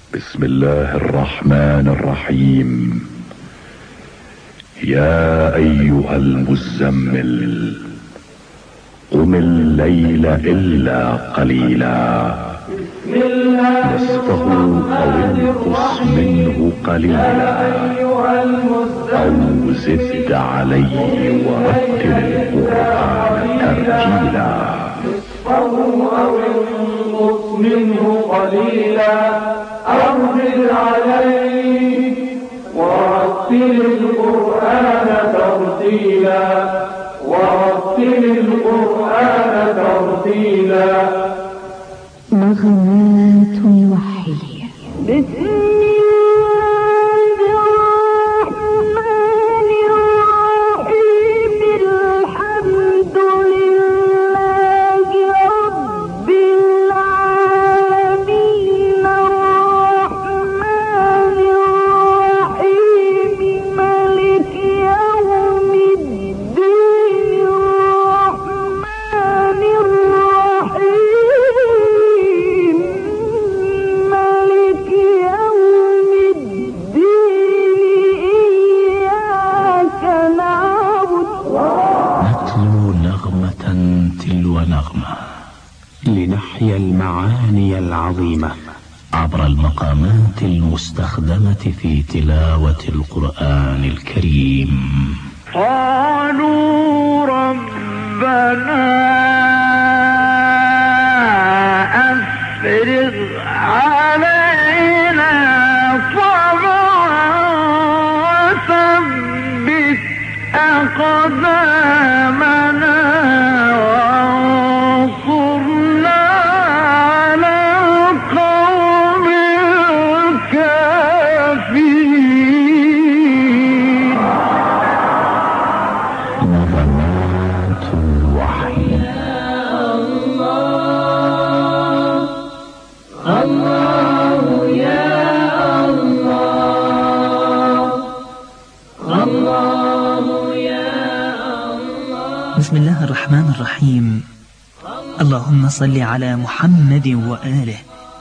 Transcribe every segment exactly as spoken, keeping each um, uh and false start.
بسم الله الرحمن الرحيم. يا ايها المزمل قم الليل الا قليلا نصفه او انقص منه قليلا او زد عليه ورتل القرآن ترتيلا أو انقص منه قليلا أو زد عليه ورتل القرآن ترتيلا ورتل القرآن ترتيلا. نغمات وحية. بسم لنحيا المعاني العظيمة عبر المقامات المستخدمة في تلاوة القرآن الكريم. قالوا ربنا أفرغ علينا صبرا وثبت أقدامنا بسم الله الرحمن الرحيم. اللهم صل على محمد وآله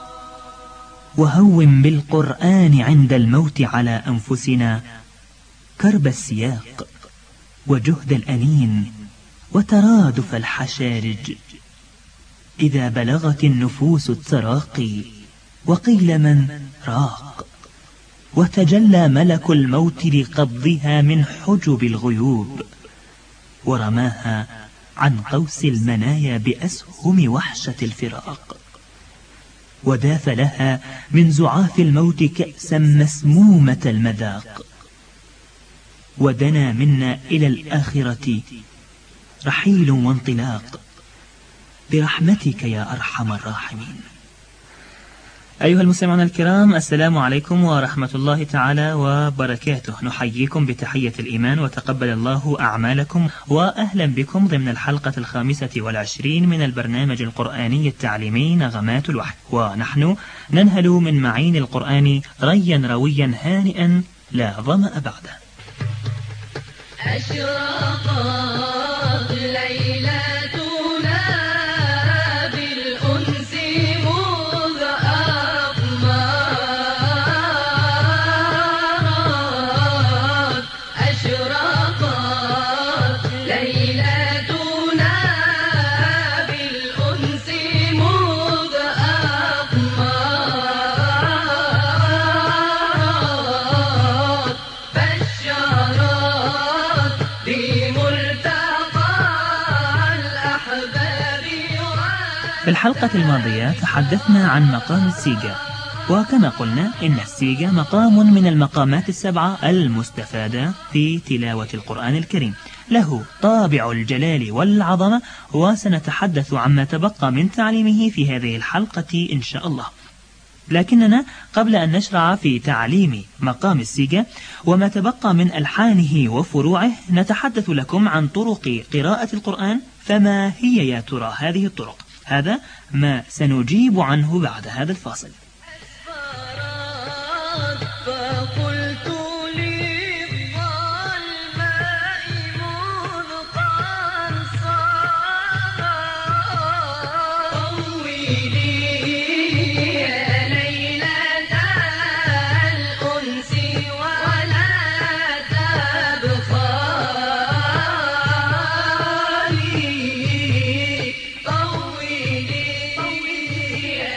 وهون بالقرآن عند الموت على أنفسنا كرب السياق وجهد الأنين وترادف الحشارج إذا بلغت النفوس التراقي وقيل من راق وتجلى ملك الموت لقبضها من حجب الغيوب ورماها عن قوس المنايا بأسهم وحشة الفراق وداف لها من زعاف الموت كأسا مسمومة المذاق ودنا منا إلى الآخرة رحيل وانطلاق برحمتك يا أرحم الراحمين. أيها المستمعون الكرام، السلام عليكم ورحمة الله تعالى وبركاته. نحييكم بتحية الإيمان وتقبل الله أعمالكم، وأهلا بكم ضمن الحلقة الخامسة والعشرين من البرنامج القرآني التعليمي نغمات الوحي، ونحن ننهل من معين القرآن ريا رويا هانئا لا ظمأ بعده. أشرقت ليلتنا بالأنس مذ أقمرت أشرقت ليلتنا بالأنس مذ أقمرت بشرت في الحلقة الماضية تحدثنا عن مقام السيجا، وكما قلنا إن السيجا مقام من المقامات السبعة المستفادة في تلاوة القرآن الكريم، له طابع الجلال والعظمة، وسنتحدث عما تبقى من تعليمه في هذه الحلقة إن شاء الله. لكننا قبل أن نشرع في تعليم مقام السيجا وما تبقى من ألحانه وفروعه نتحدث لكم عن طرق قراءة القرآن. فما هي يا ترى هذه الطرق؟ هذا ما سنجيب عنه بعد هذا الفاصل.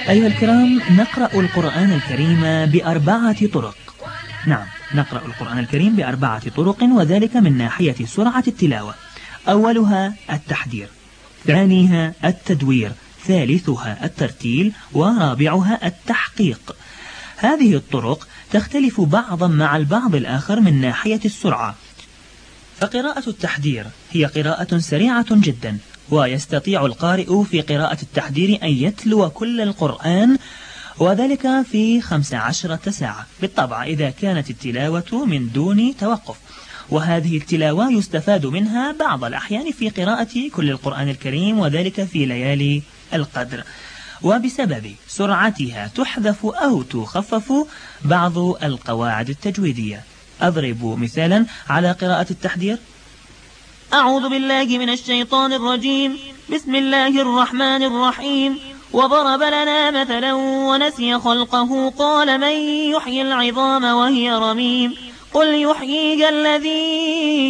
أيها الكرام، نقرأ القرآن الكريم بأربعة طرق. نعم، نقرأ القرآن الكريم بأربعة طرق، وذلك من ناحية سرعة التلاوة. أولها التحدير، ثانيها التدوير، ثالثها الترتيل، ورابعها التحقيق. هذه الطرق تختلف بعضا مع البعض الآخر من ناحية السرعة. فقراءة التحدير هي قراءة سريعة جدا، ويستطيع القارئ في قراءة التحدير أن يتلو كل القرآن، وذلك في خمس عشرة ساعة بالطبع إذا كانت التلاوة من دون توقف. وهذه التلاوة يستفاد منها بعض الأحيان في قراءة كل القرآن الكريم، وذلك في ليالي القدر. وبسبب سرعتها تحذف أو تخفف بعض القواعد التجويدية. أضرب مثالا على قراءة التحدير: أعوذ بالله من الشيطان الرجيم، بسم الله الرحمن الرحيم. وضرب لنا مثلا ونسي خلقه قال من يحيي العظام وهي رميم. قل يحييها الذي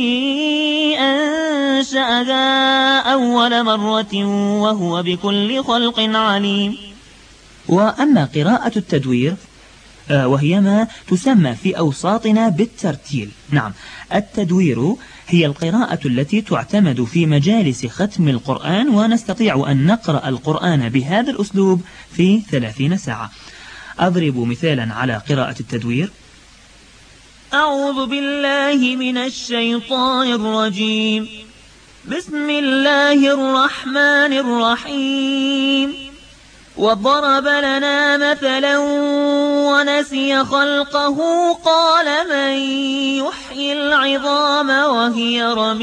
أنشأها أول مرة وهو بكل خلق عليم. وأما قراءة التدوير وهي ما تسمى في أوساطنا بالترتيل. نعم، التدوير هي القراءة التي تعتمد في مجالس ختم القرآن، ونستطيع أن نقرأ القرآن بهذا الأسلوب في ثلاثين ساعة. أضرب مثالا على قراءة التدوير: أعوذ بالله من الشيطان الرجيم، بسم الله الرحمن الرحيم. وضرب لنا مثلا ونسي خلقه قال من يحيي العظام وهي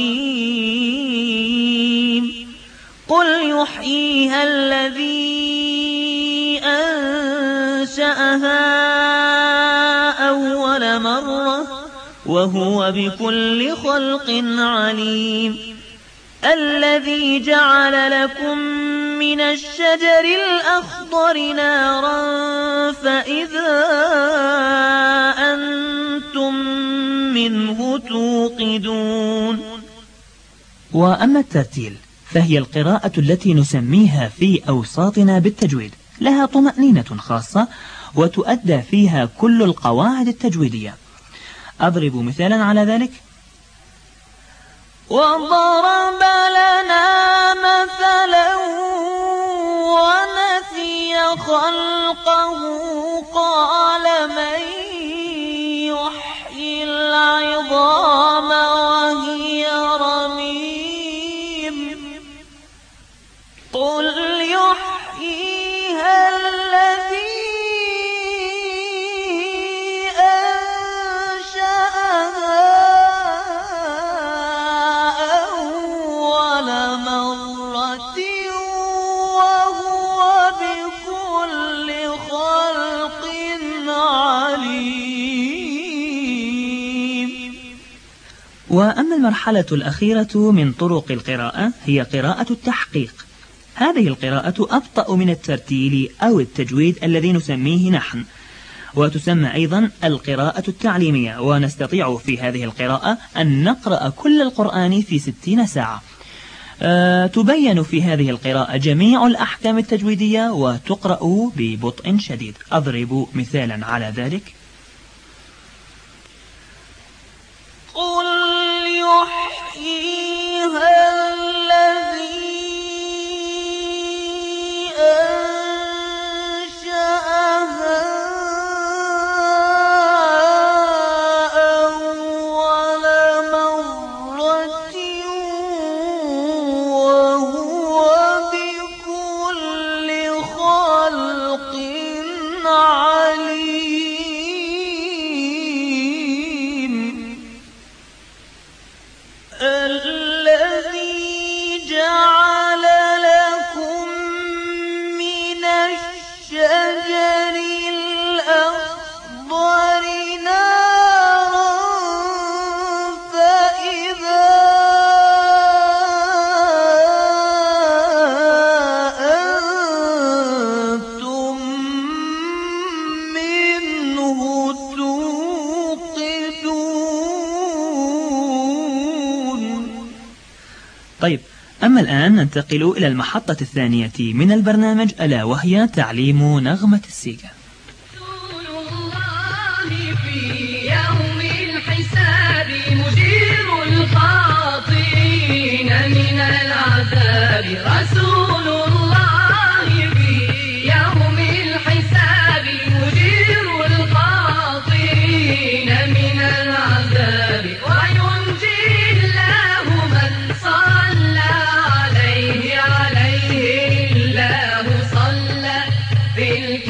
رميم. قل يحييها الذي أنشأها أول مرة وهو بكل خلق عليم. الذي جعل لكم من الشجر الأخضر نارا فإذا أنتم منه توقدون. وأما الترتيل فهي القراءة التي نسميها في أوساطنا بالتجويد، لها طمأنينة خاصة وتؤدى فيها كل القواعد التجويدية. أضرب مثالا على ذلك: وضرب لنا مثلا ونسي خلقه قال من يحيي العظام وهي رميم. قل يحييها الذي وأما المرحلة الأخيرة من طرق القراءة هي قراءة التحقيق. هذه القراءة أبطأ من الترتيل أو التجويد الذي نسميه نحن، وتسمى أيضا القراءة التعليمية، ونستطيع في هذه القراءة أن نقرأ كل القرآن في ستين ساعة. أه تبين في هذه القراءة جميع الأحكام التجويدية وتقرأ ببطء شديد. أضرب مثالا على ذلك: قل يحييها الذي أنشأها أول مرة وهو بكل خلق عليم. الذي جعل لكم من الشجر الأخضر نارا فإذا أنتم منه توقدون. طيب، أما الآن ننتقل إلى المحطة الثانية من البرنامج، ألا وهي تعليم نغمة السيجا. رسول الله في يوم الحساب مجير الخاطئين من العذاب. رسول الله في يوم الحساب مجير الخاطئين من العذاب. وينجي الله من صلى عليه عليه الله صلى في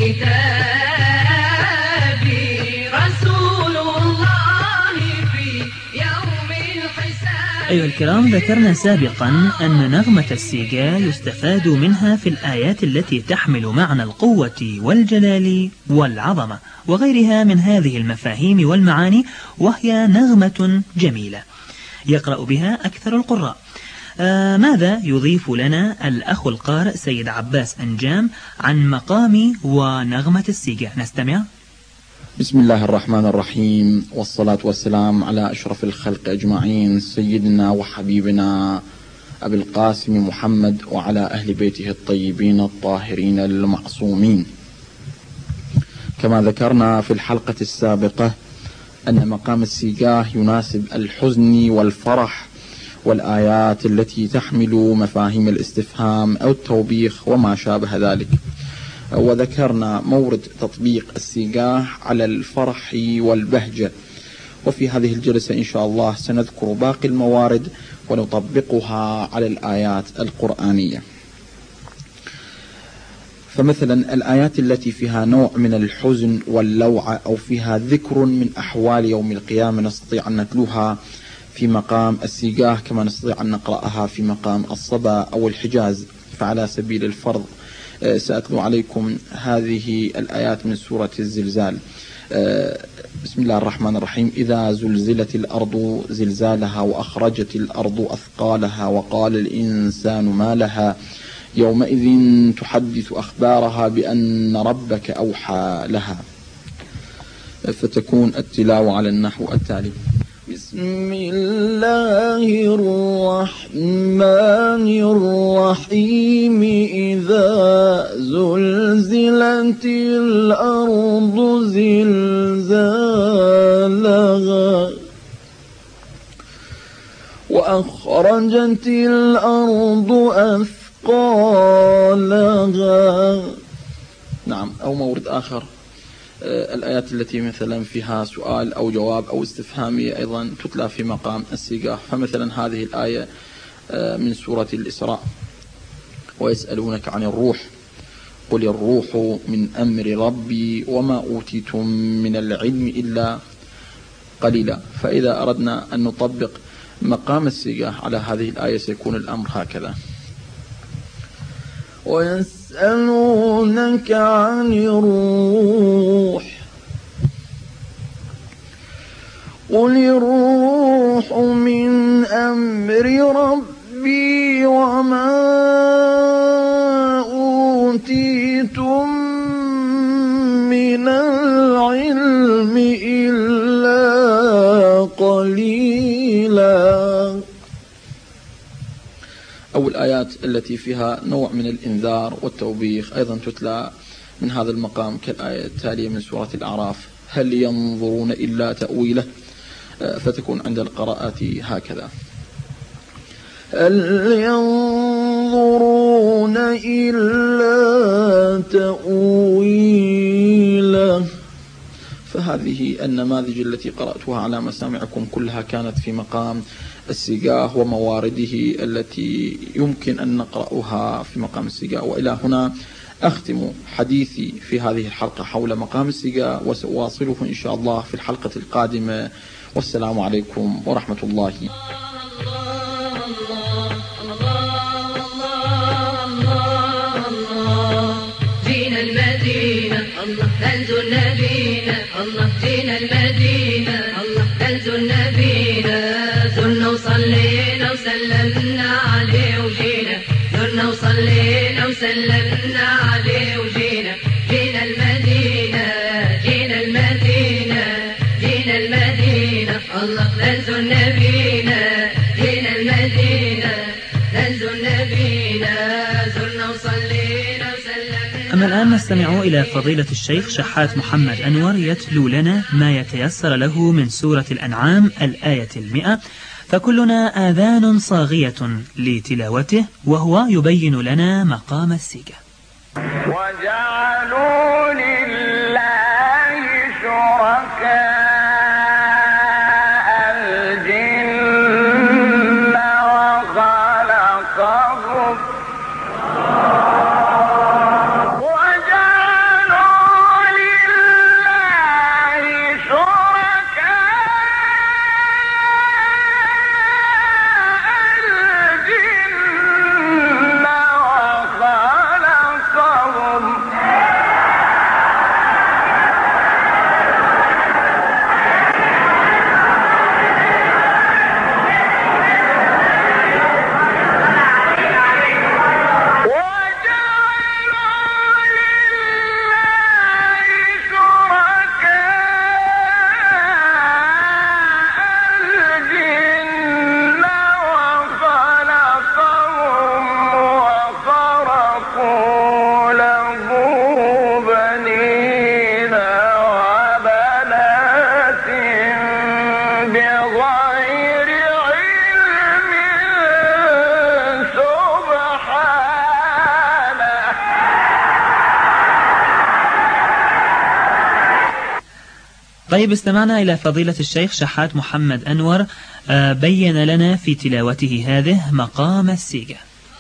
الكتاب. رسول الله في يوم الحساب. أيها الكرام، ذكرنا سابقا أن نغمة السيجا يستفاد منها في الآيات التي تحمل معنى القوة والجلال والعظمة وغيرها من هذه المفاهيم والمعاني، وهي نغمة جميلة يقرأ بها أكثر القراء. آه ماذا يضيف لنا الأخ القارئ سيد عباس أنجام عن مقام ونغمة السيجا؟ نستمع. بسم الله الرحمن الرحيم، والصلاة والسلام على أشرف الخلق أجمعين، سيدنا وحبيبنا أبي القاسم محمد وعلى أهل بيته الطيبين الطاهرين المعصومين. كما ذكرنا في الحلقة السابقة أن مقام السيجاه يناسب الحزن والفرح والآيات التي تحمل مفاهيم الاستفهام أو التوبيخ وما شابه ذلك. وذكرنا مورد تطبيق السيجاه على الفرح والبهجة، وفي هذه الجلسة إن شاء الله سنذكر باقي الموارد ونطبقها على الآيات القرآنية. فمثلا الآيات التي فيها نوع من الحزن واللوعة أو فيها ذكر من أحوال يوم القيامة نستطيع أن نتلوها في مقام السيجاه كما نستطيع أن نقرأها في مقام الصبا أو الحجاز. فعلى سبيل الفرض سأتلو عليكم هذه الآيات من سورة الزلزال. بسم الله الرحمن الرحيم. إذا زلزلت الأرض زلزالها وأخرجت الأرض أثقالها وقال الإنسان ما لها يومئذ تحدث أخبارها بأن ربك أوحى لها. فتكون التلاوة على النحو التالي: بسم الله الرحمن الرحيم. إذا زلزلت الأرض زلزالها وأخرجت الأرض أثقالها. نعم. أو مورد آخر، الآيات التي مثلا فيها سؤال أو جواب أو استفهامية أيضا تتلى في مقام السيجاه. فمثلا هذه الآية من سورة الإسراء: ويسألونك عن الروح قل الروح من أمر ربي وما أوتيتم من العلم إلا قليلا. فإذا أردنا أن نطبق مقام السيجاه على هذه الآية سيكون الأمر هكذا: ويسألونك عن الروح قل الروح من أمر ربي وما أوتيتم من العلم إلا قليلا. أو الآيات التي فيها نوع من الإنذار والتوبيخ أيضا تتلى من هذا المقام كالآية التالية من سورة الأعراف: هل ينظرون إلا تأويله. فتكون عند القراءات هكذا: هل ينظرون إلا تأويله. فهذه النماذج التي قرأتها على مسامعكم كلها كانت في مقام السيجاه وموارده التي يمكن أن نقرأها في مقام السيجاه. وإلى هنا أختم حديثي في هذه الحلقة حول مقام السيجاه، وسأواصله إن شاء الله في الحلقة القادمة. والسلام عليكم ورحمة الله. جينا المدينة ننزل نبينا، جينا المدينة ننزل نبينا، زرنا وصلينا وسلمنا عليه وجينا، زرنا وصلينا وسلمنا عليه وجينا، جينا المدينة جينا المدينة جينا المدينة الله ننزل نبينا، جينا المدينة ننزل الآن نستمع إلى فضيلة الشيخ شحات محمد أنور يتلو لنا ما يتيسر له من سورة الأنعام الآية المئة، فكلنا آذان صاغية لتلاوته وهو يبين لنا مقام السيجة. وجعلوا لله شركاء طيب، استمعنا إلى فضيلة الشيخ شحات محمد أنور بين لنا في تلاوته هذه مقام السيجة.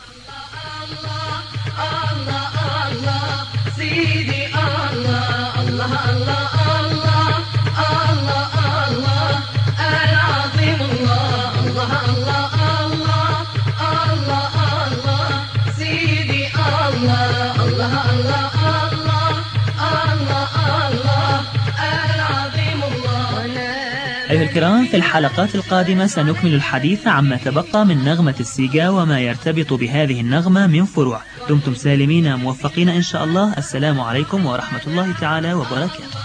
أيها الكرام، في الحلقات القادمة سنكمل الحديث عما تبقى من نغمة السيجا وما يرتبط بهذه النغمة من فروع. دمتم سالمين موفقين إن شاء الله. السلام عليكم ورحمة الله تعالى وبركاته.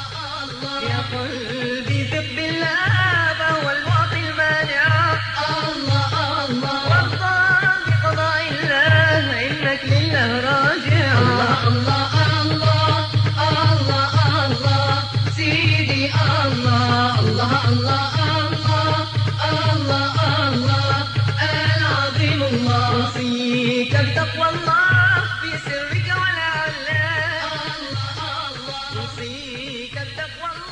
أوصيك بتقوى الله في سرك ولا علاه. أوصيك بتقوى الله.